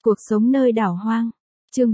Cuộc sống nơi đảo hoang. Chương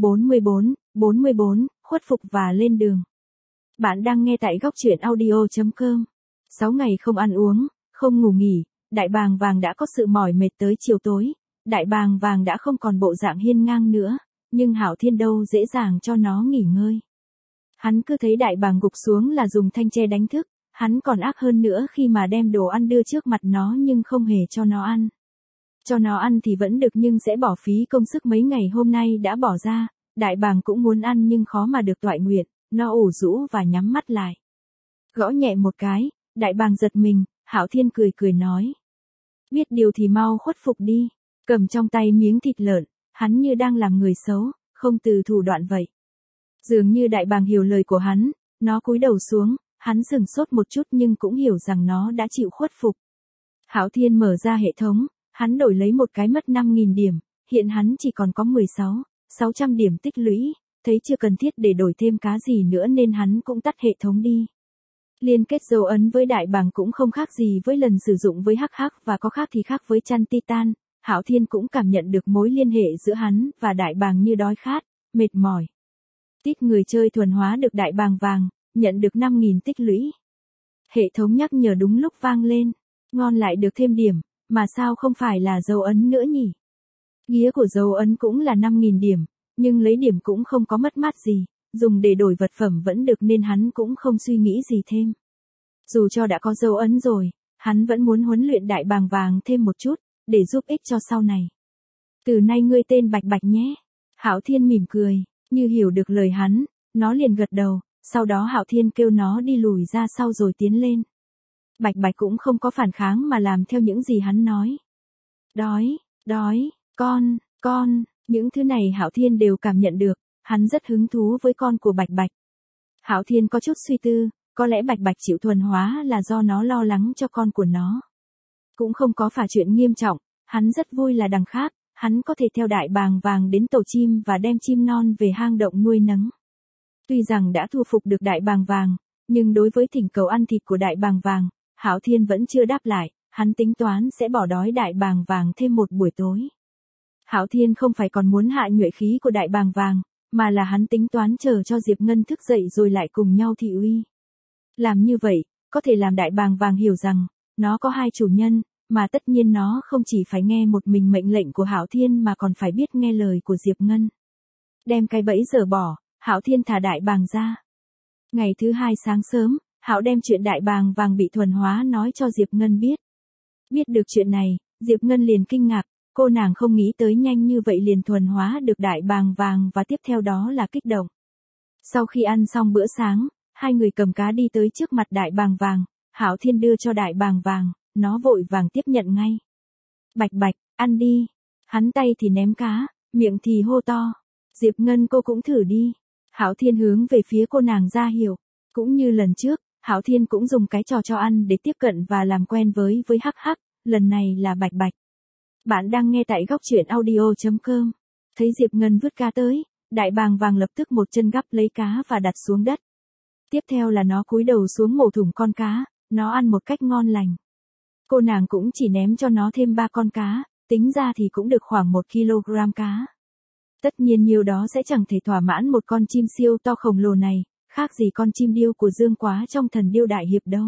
44, khuất phục và lên đường. Bạn đang nghe tại góc truyện audio.com. 6 ngày không ăn uống, không ngủ nghỉ, Đại Bàng Vàng đã có sự mỏi mệt tới chiều tối. Đại Bàng Vàng đã không còn bộ dạng hiên ngang nữa, nhưng Hạo Thiên đâu dễ dàng cho nó nghỉ ngơi. Hắn cứ thấy Đại Bàng gục xuống là dùng thanh tre đánh thức, hắn còn ác hơn nữa khi mà đem đồ ăn đưa trước mặt nó nhưng không hề cho nó ăn. Cho nó ăn thì vẫn được nhưng sẽ bỏ phí công sức mấy ngày hôm nay đã bỏ ra. Đại Bàng cũng muốn ăn nhưng khó mà được toại nguyện, nó ủ rũ và nhắm mắt lại. Gõ nhẹ một cái, Đại Bàng giật mình, Hạo Thiên cười cười nói. Biết điều thì mau khuất phục đi, cầm trong tay miếng thịt lợn, hắn như đang làm người xấu, không từ thủ đoạn vậy. Dường như Đại Bàng hiểu lời của hắn, nó cúi đầu xuống, hắn sửng sốt một chút nhưng cũng hiểu rằng nó đã chịu khuất phục. Hạo Thiên mở ra hệ thống. Hắn đổi lấy một cái mất 5.000 điểm, hiện hắn chỉ còn có 600 điểm tích lũy, thấy chưa cần thiết để đổi thêm cá gì nữa nên hắn cũng tắt hệ thống đi. Liên kết dấu ấn với Đại Bàng cũng không khác gì với lần sử dụng với Hắc Hắc và có khác thì khác với chăn Titan, Hạo Thiên cũng cảm nhận được mối liên hệ giữa hắn và Đại Bàng như đói khát, mệt mỏi. Tít người chơi thuần hóa được Đại Bàng Vàng, nhận được 5.000 tích lũy. Hệ thống nhắc nhở đúng lúc vang lên, ngon lại được thêm điểm. Mà sao không phải là dấu ấn nữa nhỉ? Nghĩa của dấu ấn cũng là 5.000 điểm, nhưng lấy điểm cũng không có mất mát gì, dùng để đổi vật phẩm vẫn được nên hắn cũng không suy nghĩ gì thêm. Dù cho đã có dấu ấn rồi, hắn vẫn muốn huấn luyện Đại Bàng Vàng thêm một chút, để giúp ích cho sau này. Từ nay ngươi tên Bạch Bạch nhé. Hạo Thiên mỉm cười, như hiểu được lời hắn, nó liền gật đầu, sau đó Hạo Thiên kêu nó đi lùi ra sau rồi tiến lên. Bạch Bạch cũng không có phản kháng mà làm theo những gì hắn nói. Đói, con, những thứ này Hạo Thiên đều cảm nhận được, hắn rất hứng thú với con của Bạch Bạch. Hạo Thiên có chút suy tư, có lẽ Bạch Bạch chịu thuần hóa là do nó lo lắng cho con của nó. Cũng không có phải chuyện nghiêm trọng, hắn rất vui là đằng khác, hắn có thể theo Đại Bàng Vàng đến tổ chim và đem chim non về hang động nuôi nấng. Tuy rằng đã thu phục được Đại Bàng Vàng, nhưng đối với thỉnh cầu ăn thịt của Đại Bàng Vàng, Hạo Thiên vẫn chưa đáp lại, hắn tính toán sẽ bỏ đói Đại Bàng Vàng thêm một buổi tối. Hạo Thiên không phải còn muốn hạ nhuệ khí của Đại Bàng Vàng, mà là hắn tính toán chờ cho Diệp Ngân thức dậy rồi lại cùng nhau thị uy. Làm như vậy, có thể làm Đại Bàng Vàng hiểu rằng, nó có hai chủ nhân, mà tất nhiên nó không chỉ phải nghe một mình mệnh lệnh của Hạo Thiên mà còn phải biết nghe lời của Diệp Ngân. Đem cái bẫy dở bỏ, Hạo Thiên thả Đại Bàng ra. Ngày thứ hai sáng sớm, Hạo đem chuyện Đại Bàng Vàng bị thuần hóa nói cho Diệp Ngân biết. Biết được chuyện này, Diệp Ngân liền kinh ngạc, cô nàng không nghĩ tới nhanh như vậy liền thuần hóa được Đại Bàng Vàng và tiếp theo đó là kích động. Sau khi ăn xong bữa sáng, hai người cầm cá đi tới trước mặt Đại Bàng Vàng, Hạo Thiên đưa cho Đại Bàng Vàng, nó vội vàng tiếp nhận ngay. Bạch Bạch, ăn đi. Hắn tay thì ném cá, miệng thì hô to. Diệp Ngân cô cũng thử đi. Hạo Thiên hướng về phía cô nàng ra hiệu, cũng như lần trước. Hạo Thiên cũng dùng cái trò cho ăn để tiếp cận và làm quen với Hắc Hắc, lần này là Bạch Bạch. Bạn đang nghe tại góc truyện audio.com. Thấy Diệp Ngân vứt cá tới, Đại Bàng Vàng lập tức một chân gắp lấy cá và đặt xuống đất. Tiếp theo là nó cúi đầu xuống mổ thủng con cá, nó ăn một cách ngon lành. Cô nàng cũng chỉ ném cho nó thêm 3 con cá, tính ra thì cũng được khoảng 1 kg cá. Tất nhiên nhiều đó sẽ chẳng thể thỏa mãn một con chim siêu to khổng lồ này. Khác gì con chim điêu của Dương Quá trong Thần Điêu Đại Hiệp đâu.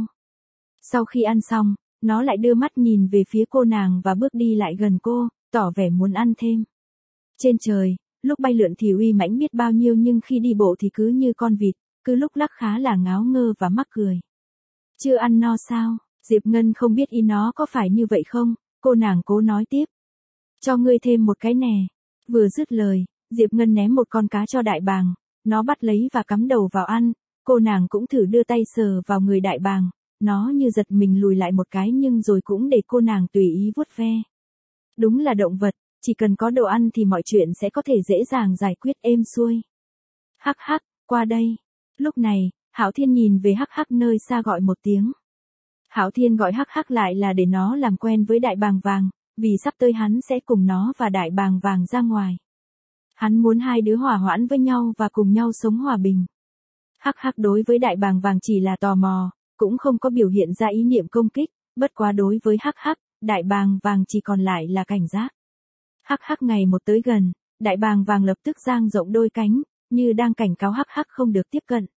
Sau khi ăn xong, nó lại đưa mắt nhìn về phía cô nàng và bước đi lại gần cô, tỏ vẻ muốn ăn thêm. Trên trời, lúc bay lượn thì uy mãnh biết bao nhiêu nhưng khi đi bộ thì cứ như con vịt, cứ lúc lắc khá là ngáo ngơ và mắc cười. Chưa ăn no sao? Diệp Ngân không biết ý nó có phải như vậy không, cô nàng cố nói tiếp. Cho ngươi thêm một cái nè. Vừa dứt lời, Diệp Ngân ném một con cá cho Đại Bàng. Nó bắt lấy và cắm đầu vào ăn, cô nàng cũng thử đưa tay sờ vào người Đại Bàng, nó như giật mình lùi lại một cái nhưng rồi cũng để cô nàng tùy ý vuốt ve. Đúng là động vật, chỉ cần có đồ ăn thì mọi chuyện sẽ có thể dễ dàng giải quyết êm xuôi. Hắc Hắc, qua đây. Lúc này, Hạo Thiên nhìn về Hắc Hắc nơi xa gọi một tiếng. Hạo Thiên gọi Hắc Hắc lại là để nó làm quen với Đại Bàng Vàng, vì sắp tới hắn sẽ cùng nó và Đại Bàng Vàng ra ngoài. Hắn muốn hai đứa hòa hoãn với nhau và cùng nhau sống hòa bình. Hắc Hắc đối với Đại Bàng Vàng chỉ là tò mò, cũng không có biểu hiện ra ý niệm công kích, bất quá đối với Hắc Hắc, Đại Bàng Vàng chỉ còn lại là cảnh giác. Hắc hắc ngày một tới gần, đại bàng vàng lập tức dang rộng đôi cánh, như đang cảnh cáo hắc hắc không được tiếp cận.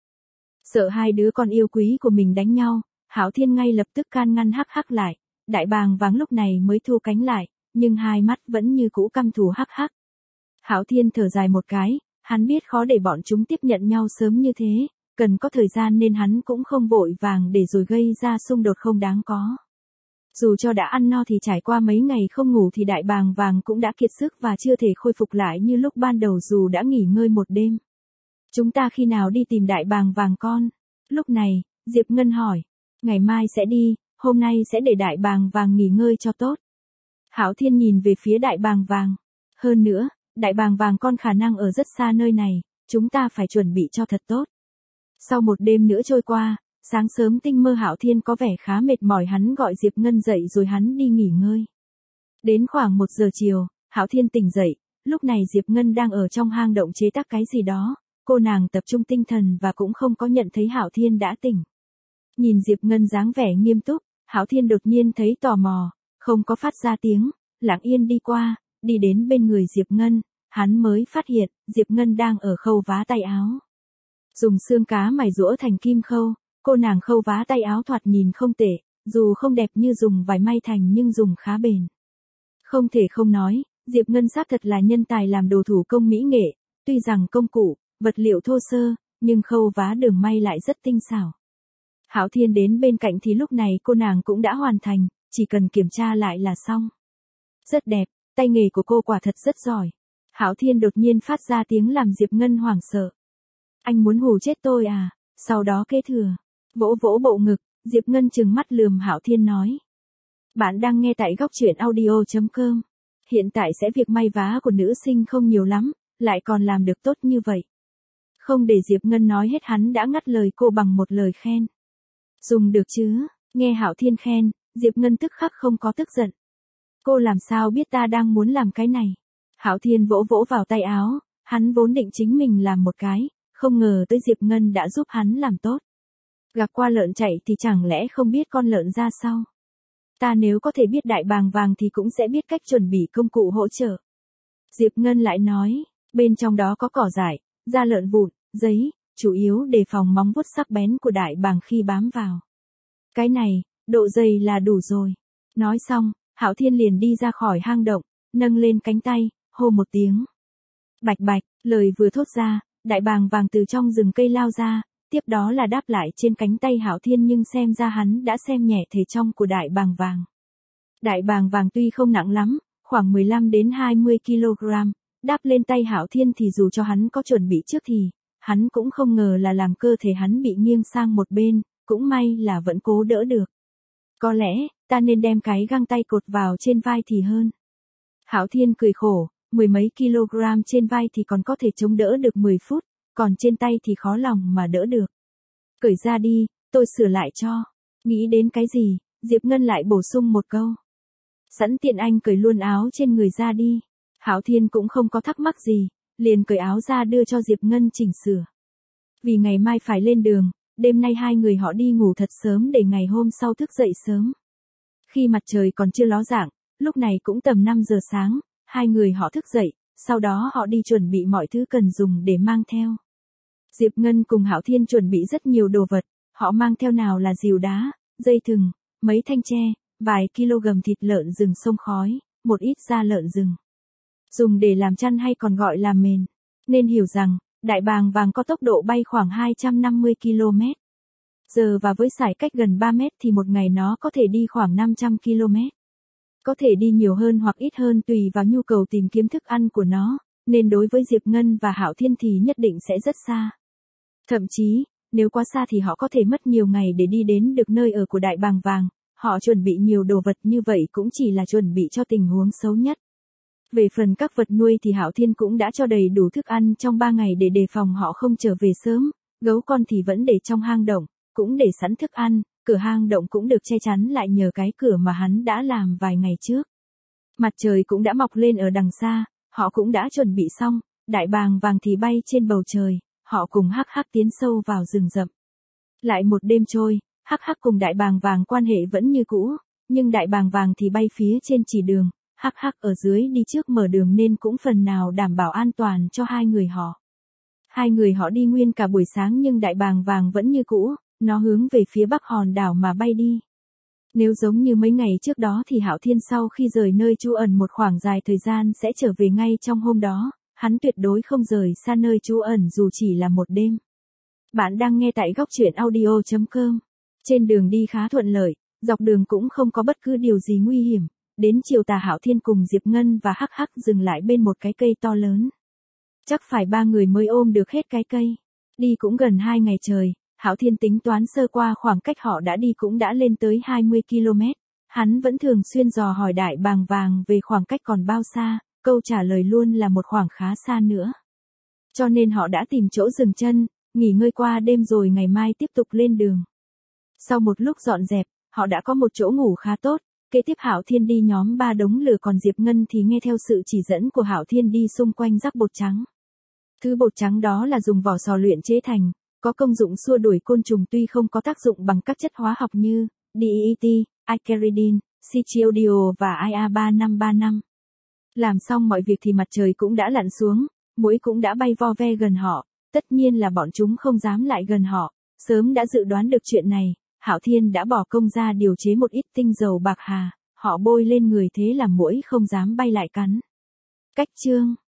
Sợ hai đứa con yêu quý của mình đánh nhau, Hạo Thiên ngay lập tức can ngăn hắc hắc lại, đại bàng vàng lúc này mới thu cánh lại, nhưng hai mắt vẫn như cũ căm thù hắc hắc. Hạo Thiên thở dài một cái, hắn biết khó để bọn chúng tiếp nhận nhau sớm như thế, cần có thời gian nên hắn cũng không vội vàng để rồi gây ra xung đột không đáng có. Dù cho đã ăn no thì trải qua mấy ngày không ngủ thì đại bàng vàng cũng đã kiệt sức và chưa thể khôi phục lại như lúc ban đầu dù đã nghỉ ngơi một đêm. Chúng ta khi nào đi tìm đại bàng vàng con? Lúc này, Diệp Ngân hỏi. Ngày mai sẽ đi, hôm nay sẽ để đại bàng vàng nghỉ ngơi cho tốt. Hạo Thiên nhìn về phía đại bàng vàng. Hơn nữa, đại bàng vàng con khả năng ở rất xa nơi này, chúng ta phải chuẩn bị cho thật tốt. Sau một đêm nữa trôi qua, sáng sớm tinh mơ Hạo Thiên có vẻ khá mệt mỏi, hắn gọi Diệp Ngân dậy rồi hắn đi nghỉ ngơi. Đến khoảng 1 giờ chiều, Hạo Thiên tỉnh dậy, lúc này Diệp Ngân đang ở trong hang động chế tác cái gì đó, cô nàng tập trung tinh thần và cũng không có nhận thấy Hạo Thiên đã tỉnh. Nhìn Diệp Ngân dáng vẻ nghiêm túc, Hạo Thiên đột nhiên thấy tò mò, không có phát ra tiếng, lặng yên đi qua, đi đến bên người Diệp Ngân, hắn mới phát hiện, Diệp Ngân đang ở khâu vá tay áo. Dùng xương cá mài rũa thành kim khâu, cô nàng khâu vá tay áo thoạt nhìn không tệ, dù không đẹp như dùng vải may thành nhưng dùng khá bền. Không thể không nói, Diệp Ngân xác thật là nhân tài làm đồ thủ công mỹ nghệ, tuy rằng công cụ, vật liệu thô sơ, nhưng khâu vá đường may lại rất tinh xảo. Hạo Thiên đến bên cạnh thì lúc này cô nàng cũng đã hoàn thành, chỉ cần kiểm tra lại là xong. Rất đẹp, tay nghề của cô quả thật rất giỏi. Hạo Thiên đột nhiên phát ra tiếng làm Diệp Ngân hoảng sợ. Anh muốn hù chết tôi à? Sau đó kế thừa, vỗ vỗ bộ ngực, Diệp Ngân trừng mắt lườm Hạo Thiên nói. Bạn đang nghe tại góc truyện audio.com. Hiện tại sẽ việc may vá của nữ sinh không nhiều lắm, lại còn làm được tốt như vậy. Không để Diệp Ngân nói hết hắn đã ngắt lời cô bằng một lời khen. Dùng được chứ? Nghe Hạo Thiên khen, Diệp Ngân tức khắc không có tức giận. Cô làm sao biết ta đang muốn làm cái này? Hạo Thiên vỗ vỗ vào tay áo, hắn vốn định chính mình làm một cái, không ngờ tới Diệp Ngân đã giúp hắn làm tốt. Gặp qua lợn chạy thì chẳng lẽ không biết con lợn ra sao? Ta nếu có thể biết đại bàng vàng thì cũng sẽ biết cách chuẩn bị công cụ hỗ trợ. Diệp Ngân lại nói, bên trong đó có cỏ dại, da lợn vụn, giấy, chủ yếu đề phòng móng vuốt sắc bén của đại bàng khi bám vào. Cái này, độ dày là đủ rồi. Nói xong, Hạo Thiên liền đi ra khỏi hang động, nâng lên cánh tay, hô một tiếng. Bạch bạch, lời vừa thốt ra, đại bàng vàng từ trong rừng cây lao ra, tiếp đó là đáp lại trên cánh tay Hạo Thiên nhưng xem ra hắn đã xem nhẹ thể trong của đại bàng vàng. Đại bàng vàng tuy không nặng lắm, khoảng 15 đến 20 kg, đáp lên tay Hạo Thiên thì dù cho hắn có chuẩn bị trước thì, hắn cũng không ngờ là làm cơ thể hắn bị nghiêng sang một bên, cũng may là vẫn cố đỡ được. Có lẽ, ta nên đem cái găng tay cột vào trên vai thì hơn. Hạo Thiên cười khổ, 10 mấy kg trên vai thì còn có thể chống đỡ được 10 phút, còn trên tay thì khó lòng mà đỡ được. Cởi ra đi, tôi sửa lại cho. Nghĩ đến cái gì, Diệp Ngân lại bổ sung một câu. Sẵn tiện anh cởi luôn áo trên người ra đi. Hạo Thiên cũng không có thắc mắc gì, liền cởi áo ra đưa cho Diệp Ngân chỉnh sửa. Vì ngày mai phải lên đường, đêm nay hai người họ đi ngủ thật sớm để ngày hôm sau thức dậy sớm. Khi mặt trời còn chưa ló dạng, lúc này cũng tầm 5 giờ sáng, hai người họ thức dậy, sau đó họ đi chuẩn bị mọi thứ cần dùng để mang theo. Diệp Ngân cùng Hạo Thiên chuẩn bị rất nhiều đồ vật, họ mang theo nào là rìu đá, dây thừng, mấy thanh tre, vài kg thịt lợn rừng xông khói, một ít da lợn rừng. Dùng để làm chăn hay còn gọi là mền. Nên hiểu rằng, đại bàng vàng có tốc độ bay khoảng 250 km/h và với sải cách gần 3 mét thì một ngày nó có thể đi khoảng 500 km. Có thể đi nhiều hơn hoặc ít hơn tùy vào nhu cầu tìm kiếm thức ăn của nó, nên đối với Diệp Ngân và Hạo Thiên thì nhất định sẽ rất xa. Thậm chí, nếu quá xa thì họ có thể mất nhiều ngày để đi đến được nơi ở của đại bàng vàng, họ chuẩn bị nhiều đồ vật như vậy cũng chỉ là chuẩn bị cho tình huống xấu nhất. Về phần các vật nuôi thì Hạo Thiên cũng đã cho đầy đủ thức ăn trong 3 ngày để đề phòng họ không trở về sớm, gấu con thì vẫn để trong hang động, cũng để sẵn thức ăn, cửa hang động cũng được che chắn lại nhờ cái cửa mà hắn đã làm vài ngày trước. Mặt trời cũng đã mọc lên ở đằng xa, họ cũng đã chuẩn bị xong, đại bàng vàng thì bay trên bầu trời, họ cùng hắc hắc tiến sâu vào rừng rậm. Lại một đêm trôi, hắc hắc cùng đại bàng vàng quan hệ vẫn như cũ, nhưng đại bàng vàng thì bay phía trên chỉ đường, Hắc hắc ở dưới đi trước mở đường nên cũng phần nào đảm bảo an toàn cho hai người họ. Hai người họ đi nguyên cả buổi sáng nhưng đại bàng vàng vẫn như cũ, nó hướng về phía bắc hòn đảo mà bay đi. Nếu giống như mấy ngày trước đó thì Hạo Thiên sau khi rời nơi trú ẩn một khoảng dài thời gian sẽ trở về ngay trong hôm đó, hắn tuyệt đối không rời xa nơi trú ẩn dù chỉ là một đêm. Bạn đang nghe tại góc truyện audio.com. Trên đường đi khá thuận lợi, dọc đường cũng không có bất cứ điều gì nguy hiểm. Đến chiều tà Hạo Thiên cùng Diệp Ngân và Hắc Hắc dừng lại bên một cái cây to lớn. Chắc phải 3 người mới ôm được hết cái cây. Đi cũng gần 2 ngày trời, Hạo Thiên tính toán sơ qua khoảng cách họ đã đi cũng đã lên tới 20 km. Hắn vẫn thường xuyên dò hỏi đại bàng vàng về khoảng cách còn bao xa, câu trả lời luôn là một khoảng khá xa nữa. Cho nên họ đã tìm chỗ dừng chân, nghỉ ngơi qua đêm rồi ngày mai tiếp tục lên đường. Sau một lúc dọn dẹp, họ đã có một chỗ ngủ khá tốt. Kế tiếp Hạo Thiên đi nhóm 3 đống lửa còn Diệp Ngân thì nghe theo sự chỉ dẫn của Hạo Thiên đi xung quanh rắc bột trắng. Thứ bột trắng đó là dùng vỏ sò luyện chế thành, có công dụng xua đuổi côn trùng tuy không có tác dụng bằng các chất hóa học như DEET, Icaridin, Cichiodio và IA3535. Làm xong mọi việc thì mặt trời cũng đã lặn xuống, muỗi cũng đã bay vo ve gần họ, tất nhiên là bọn chúng không dám lại gần họ, sớm đã dự đoán được chuyện này. Hạo Thiên đã bỏ công ra điều chế một ít tinh dầu bạc hà, họ bôi lên người thế là muỗi không dám bay lại cắn. Cách chương